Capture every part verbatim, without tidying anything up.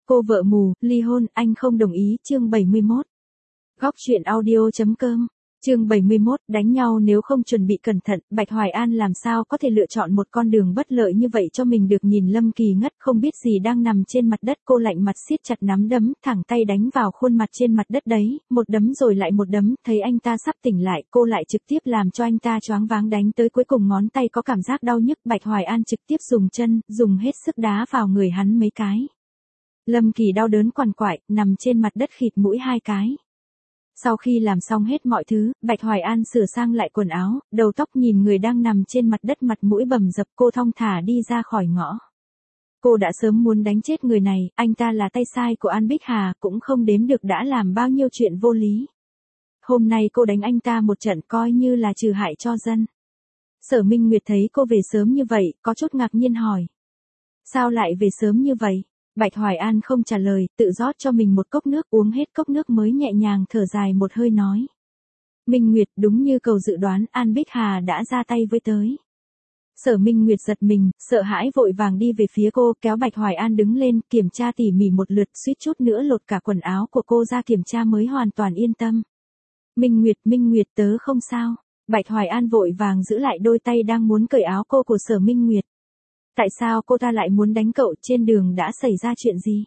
Cô vợ mù, ly hôn, anh không đồng ý, chương bảy mươi mốt. Góc truyện audio.com, chương bảy mươi mốt, đánh nhau nếu không chuẩn bị cẩn thận, Bạch Hoài An làm sao có thể lựa chọn một con đường bất lợi như vậy cho mình được. Nhìn Lâm Kỳ ngất không biết gì đang nằm trên mặt đất, cô lạnh mặt siết chặt nắm đấm, thẳng tay đánh vào khuôn mặt trên mặt đất đấy, một đấm rồi lại một đấm, thấy anh ta sắp tỉnh lại, cô lại trực tiếp làm cho anh ta choáng váng đánh tới cuối cùng ngón tay có cảm giác đau nhức, Bạch Hoài An trực tiếp dùng chân, dùng hết sức đá vào người hắn mấy cái. Lâm Kỳ đau đớn quằn quại, nằm trên mặt đất khịt mũi hai cái. Sau khi làm xong hết mọi thứ, Bạch Hoài An sửa sang lại quần áo, đầu tóc, nhìn người đang nằm trên mặt đất mặt mũi bầm dập, cô thong thả đi ra khỏi ngõ. Cô đã sớm muốn đánh chết người này, anh ta là tay sai của An Bích Hà, cũng không đếm được đã làm bao nhiêu chuyện vô lý. Hôm nay cô đánh anh ta một trận coi như là trừ hại cho dân. Sở Minh Nguyệt thấy cô về sớm như vậy, có chút ngạc nhiên hỏi. Sao lại về sớm như vậy? Bạch Hoài An không trả lời, tự rót cho mình một cốc nước, uống hết cốc nước mới nhẹ nhàng thở dài một hơi nói. Minh Nguyệt, đúng như cầu dự đoán, An Bích Hà đã ra tay với tới. Sở Minh Nguyệt giật mình, sợ hãi vội vàng đi về phía cô, kéo Bạch Hoài An đứng lên, kiểm tra tỉ mỉ một lượt, suýt chút nữa lột cả quần áo của cô ra kiểm tra mới hoàn toàn yên tâm. Minh Nguyệt, Minh Nguyệt, tớ không sao. Bạch Hoài An vội vàng giữ lại đôi tay đang muốn cởi áo cô của Sở Minh Nguyệt. Tại sao cô ta lại muốn đánh cậu, trên đường đã xảy ra chuyện gì?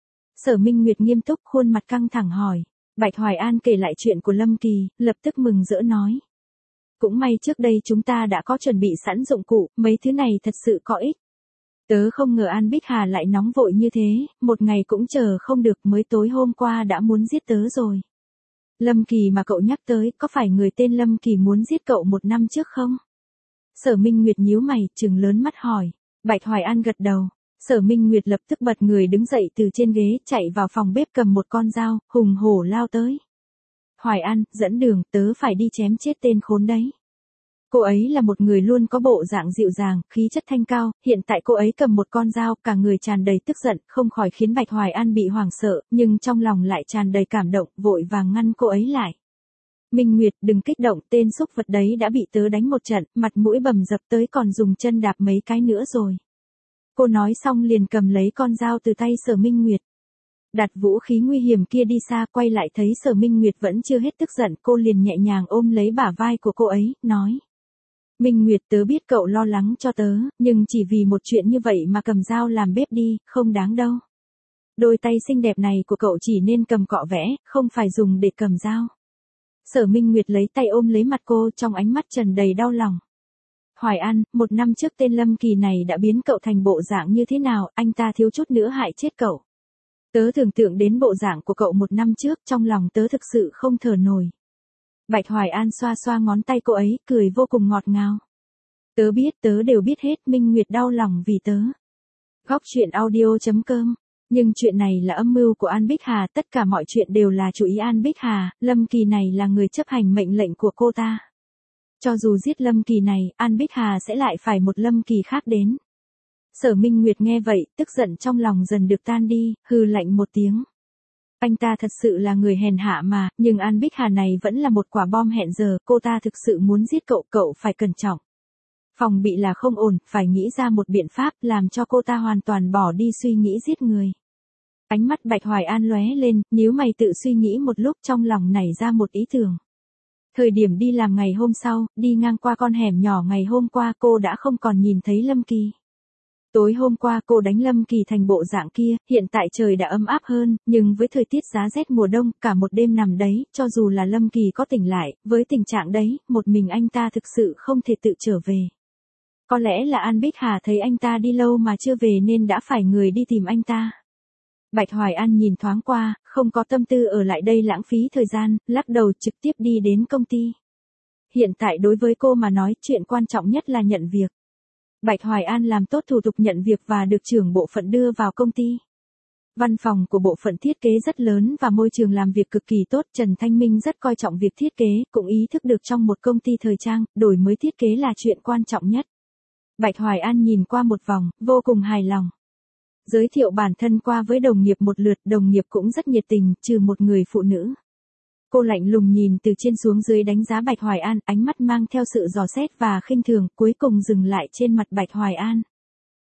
Sở Minh Nguyệt nghiêm túc, khuôn mặt căng thẳng hỏi. Bạch Hoài An kể lại chuyện của Lâm Kỳ, lập tức mừng rỡ nói. Cũng may trước đây chúng ta đã có chuẩn bị sẵn dụng cụ, mấy thứ này thật sự có ích. Tớ không ngờ An Bích Hà lại nóng vội như thế, một ngày cũng chờ không được, mới tối hôm qua đã muốn giết tớ rồi. Lâm Kỳ mà cậu nhắc tới, có phải người tên Lâm Kỳ muốn giết cậu một năm trước không? Sở Minh Nguyệt nhíu mày, trừng lớn mắt hỏi. Bạch Hoài An gật đầu. Sở Minh Nguyệt lập tức bật người đứng dậy từ trên ghế, chạy vào phòng bếp cầm một con dao, hùng hổ lao tới. Hoài An, dẫn đường, tớ phải đi chém chết tên khốn đấy. Cô ấy là một người luôn có bộ dạng dịu dàng, khí chất thanh cao, hiện tại cô ấy cầm một con dao, cả người tràn đầy tức giận, không khỏi khiến Bạch Hoài An bị hoảng sợ, nhưng trong lòng lại tràn đầy cảm động, vội vàng ngăn cô ấy lại. Minh Nguyệt, đừng kích động, tên xúc vật đấy đã bị tớ đánh một trận, mặt mũi bầm dập tới còn dùng chân đạp mấy cái nữa rồi. Cô nói xong liền cầm lấy con dao từ tay Sở Minh Nguyệt. Đặt vũ khí nguy hiểm kia đi xa, quay lại thấy Sở Minh Nguyệt vẫn chưa hết tức giận, cô liền nhẹ nhàng ôm lấy bả vai của cô ấy, nói. Minh Nguyệt, tớ biết cậu lo lắng cho tớ, nhưng chỉ vì một chuyện như vậy mà cầm dao làm bếp đi, không đáng đâu. Đôi tay xinh đẹp này của cậu chỉ nên cầm cọ vẽ, không phải dùng để cầm dao. Sở Minh Nguyệt lấy tay ôm lấy mặt cô, trong ánh mắt tràn đầy đau lòng. Hoài An, một năm trước tên Lâm Kỳ này đã biến cậu thành bộ dạng như thế nào, anh ta thiếu chút nữa hại chết cậu. Tớ tưởng tượng đến bộ dạng của cậu một năm trước, trong lòng tớ thực sự không thở nổi. Bạch Hoài An xoa xoa ngón tay cô ấy, cười vô cùng ngọt ngào. Tớ biết, tớ đều biết hết, Minh Nguyệt đau lòng vì tớ. Góc truyện audio.com. Nhưng chuyện này là âm mưu của An Bích Hà, tất cả mọi chuyện đều là chủ ý An Bích Hà, Lâm Kỳ này là người chấp hành mệnh lệnh của cô ta. Cho dù giết Lâm Kỳ này, An Bích Hà sẽ lại phải một Lâm Kỳ khác đến. Sở Minh Nguyệt nghe vậy, tức giận trong lòng dần được tan đi, hừ lạnh một tiếng. Anh ta thật sự là người hèn hạ mà, nhưng An Bích Hà này vẫn là một quả bom hẹn giờ, cô ta thực sự muốn giết cậu, cậu phải cẩn trọng. Phòng bị là không ổn, phải nghĩ ra một biện pháp làm cho cô ta hoàn toàn bỏ đi suy nghĩ giết người. Ánh mắt Bạch Hoài An lóe lên, nhíu mày tự suy nghĩ một lúc, trong lòng nảy ra một ý tưởng. Thời điểm đi làm ngày hôm sau, đi ngang qua con hẻm nhỏ ngày hôm qua cô đã không còn nhìn thấy Lâm Kỳ. Tối hôm qua cô đánh Lâm Kỳ thành bộ dạng kia, hiện tại trời đã ấm áp hơn, nhưng với thời tiết giá rét mùa đông, cả một đêm nằm đấy, cho dù là Lâm Kỳ có tỉnh lại, với tình trạng đấy, một mình anh ta thực sự không thể tự trở về. Có lẽ là An Bích Hà thấy anh ta đi lâu mà chưa về nên đã phải người đi tìm anh ta. Bạch Hoài An nhìn thoáng qua, không có tâm tư ở lại đây lãng phí thời gian, lắc đầu trực tiếp đi đến công ty. Hiện tại đối với cô mà nói, chuyện quan trọng nhất là nhận việc. Bạch Hoài An làm tốt thủ tục nhận việc và được trưởng bộ phận đưa vào công ty. Văn phòng của bộ phận thiết kế rất lớn và môi trường làm việc cực kỳ tốt, Trần Thanh Minh rất coi trọng việc thiết kế, cũng ý thức được trong một công ty thời trang, đổi mới thiết kế là chuyện quan trọng nhất. Bạch Hoài An nhìn qua một vòng, vô cùng hài lòng. Giới thiệu bản thân qua với đồng nghiệp một lượt, đồng nghiệp cũng rất nhiệt tình, trừ một người phụ nữ. Cô lạnh lùng nhìn từ trên xuống dưới đánh giá Bạch Hoài An, ánh mắt mang theo sự dò xét và khinh thường, cuối cùng dừng lại trên mặt Bạch Hoài An.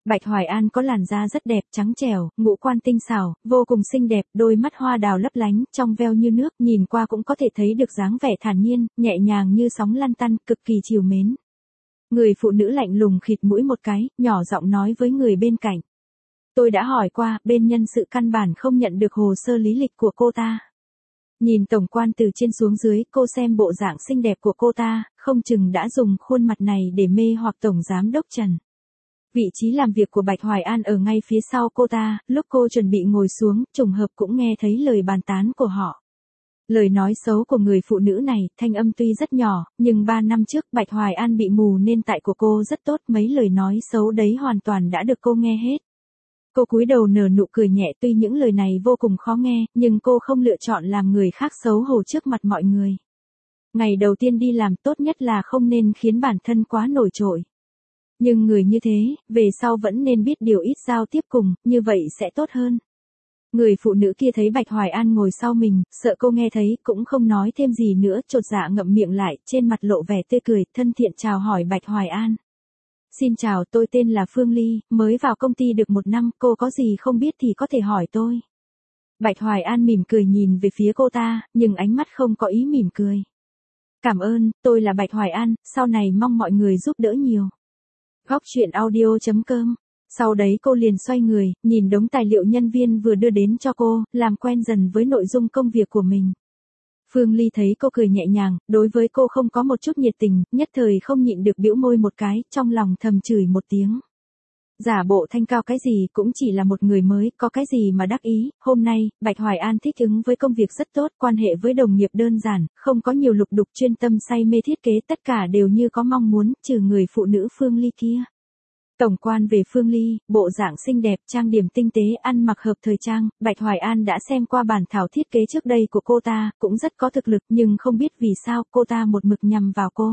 Bạch Hoài An có làn da rất đẹp, trắng trẻo, ngũ quan tinh xảo, vô cùng xinh đẹp, đôi mắt hoa đào lấp lánh, trong veo như nước, nhìn qua cũng có thể thấy được dáng vẻ thản nhiên, nhẹ nhàng như sóng lăn tăn, cực kỳ trìu mến. Người phụ nữ lạnh lùng khịt mũi một cái, nhỏ giọng nói với người bên cạnh. Tôi đã hỏi qua, bên nhân sự căn bản không nhận được hồ sơ lý lịch của cô ta. Nhìn tổng quan từ trên xuống dưới, cô xem bộ dạng xinh đẹp của cô ta, không chừng đã dùng khuôn mặt này để mê hoặc tổng giám đốc Trần. Vị trí làm việc của Bạch Hoài An ở ngay phía sau cô ta, lúc cô chuẩn bị ngồi xuống, trùng hợp cũng nghe thấy lời bàn tán của họ. Lời nói xấu của người phụ nữ này, thanh âm tuy rất nhỏ, nhưng ba năm trước Bạch Hoài An bị mù nên tại của cô rất tốt, mấy lời nói xấu đấy hoàn toàn đã được cô nghe hết. Cô cúi đầu nở nụ cười nhẹ, tuy những lời này vô cùng khó nghe, nhưng cô không lựa chọn làm người khác xấu hổ trước mặt mọi người. Ngày đầu tiên đi làm tốt nhất là không nên khiến bản thân quá nổi trội. Nhưng người như thế, về sau vẫn nên biết điều ít giao tiếp cùng, như vậy sẽ tốt hơn. Người phụ nữ kia thấy Bạch Hoài An ngồi sau mình, sợ cô nghe thấy, cũng không nói thêm gì nữa, chột dạ ngậm miệng lại, trên mặt lộ vẻ tươi cười, thân thiện chào hỏi Bạch Hoài An. Xin chào, tôi tên là Phương Ly, mới vào công ty được một năm, cô có gì không biết thì có thể hỏi tôi. Bạch Hoài An mỉm cười nhìn về phía cô ta, nhưng ánh mắt không có ý mỉm cười. Cảm ơn, tôi là Bạch Hoài An, sau này mong mọi người giúp đỡ nhiều. Góc truyện audio chấm com. Sau đấy cô liền xoay người, nhìn đống tài liệu nhân viên vừa đưa đến cho cô, làm quen dần với nội dung công việc của mình. Phương Ly thấy cô cười nhẹ nhàng, đối với cô không có một chút nhiệt tình, nhất thời không nhịn được bĩu môi một cái, trong lòng thầm chửi một tiếng. Giả bộ thanh cao cái gì cũng chỉ là một người mới, có cái gì mà đắc ý. Hôm nay, Bạch Hoài An thích ứng với công việc rất tốt, quan hệ với đồng nghiệp đơn giản, không có nhiều lục đục, chuyên tâm say mê thiết kế, tất cả đều như có mong muốn, trừ người phụ nữ Phương Ly kia. Tổng quan về Phương Ly, bộ dạng xinh đẹp, trang điểm tinh tế, ăn mặc hợp thời trang, Bạch Hoài An đã xem qua bản thảo thiết kế trước đây của cô ta, cũng rất có thực lực, nhưng không biết vì sao cô ta một mực nhằm vào cô.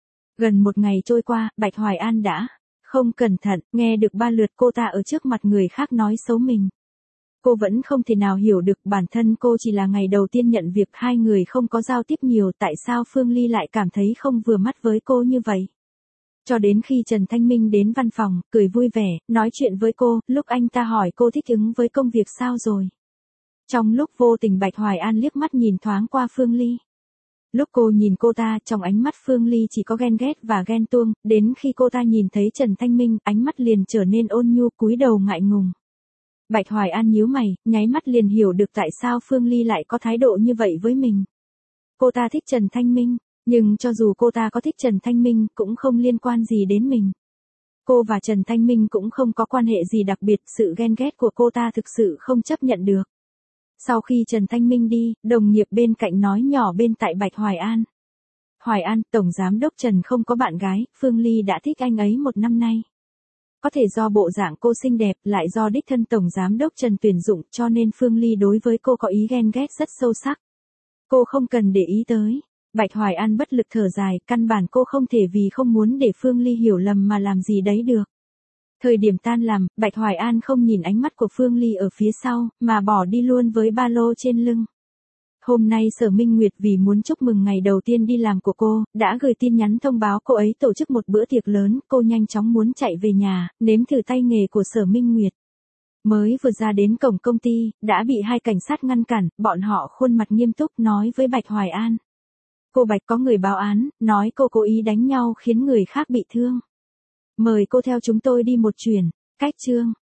Gần một ngày trôi qua, Bạch Hoài An đã không cẩn thận, nghe được ba lượt cô ta ở trước mặt người khác nói xấu mình. Cô vẫn không thể nào hiểu được, bản thân cô chỉ là ngày đầu tiên nhận việc, hai người không có giao tiếp nhiều, tại sao Phương Ly lại cảm thấy không vừa mắt với cô như vậy. Cho đến khi Trần Thanh Minh đến văn phòng, cười vui vẻ, nói chuyện với cô, lúc anh ta hỏi cô thích ứng với công việc sao rồi. Trong lúc vô tình Bạch Hoài An liếc mắt nhìn thoáng qua Phương Ly. Lúc cô nhìn cô ta, trong ánh mắt Phương Ly chỉ có ghen ghét và ghen tuông, đến khi cô ta nhìn thấy Trần Thanh Minh, ánh mắt liền trở nên ôn nhu, cúi đầu ngại ngùng. Bạch Hoài An nhíu mày, nháy mắt liền hiểu được tại sao Phương Ly lại có thái độ như vậy với mình. Cô ta thích Trần Thanh Minh. Nhưng cho dù cô ta có thích Trần Thanh Minh, cũng không liên quan gì đến mình. Cô và Trần Thanh Minh cũng không có quan hệ gì đặc biệt, sự ghen ghét của cô ta thực sự không chấp nhận được. Sau khi Trần Thanh Minh đi, đồng nghiệp bên cạnh nói nhỏ bên tai Bạch Hoài An. Hoài An, Tổng Giám đốc Trần không có bạn gái, Phương Ly đã thích anh ấy một năm nay. Có thể do bộ dạng cô xinh đẹp, lại do đích thân Tổng Giám đốc Trần tuyển dụng, cho nên Phương Ly đối với cô có ý ghen ghét rất sâu sắc. Cô không cần để ý tới. Bạch Hoài An bất lực thở dài, căn bản cô không thể vì không muốn để Phương Ly hiểu lầm mà làm gì đấy được. Thời điểm tan làm, Bạch Hoài An không nhìn ánh mắt của Phương Ly ở phía sau, mà bỏ đi luôn với ba lô trên lưng. Hôm nay Sở Minh Nguyệt vì muốn chúc mừng ngày đầu tiên đi làm của cô, đã gửi tin nhắn thông báo cô ấy tổ chức một bữa tiệc lớn, cô nhanh chóng muốn chạy về nhà, nếm thử tay nghề của Sở Minh Nguyệt. Mới vừa ra đến cổng công ty, đã bị hai cảnh sát ngăn cản, bọn họ khuôn mặt nghiêm túc nói với Bạch Hoài An. Cô Bạch có người báo án, nói cô cố ý đánh nhau khiến người khác bị thương. Mời cô theo chúng tôi đi một chuyến. Cách chương.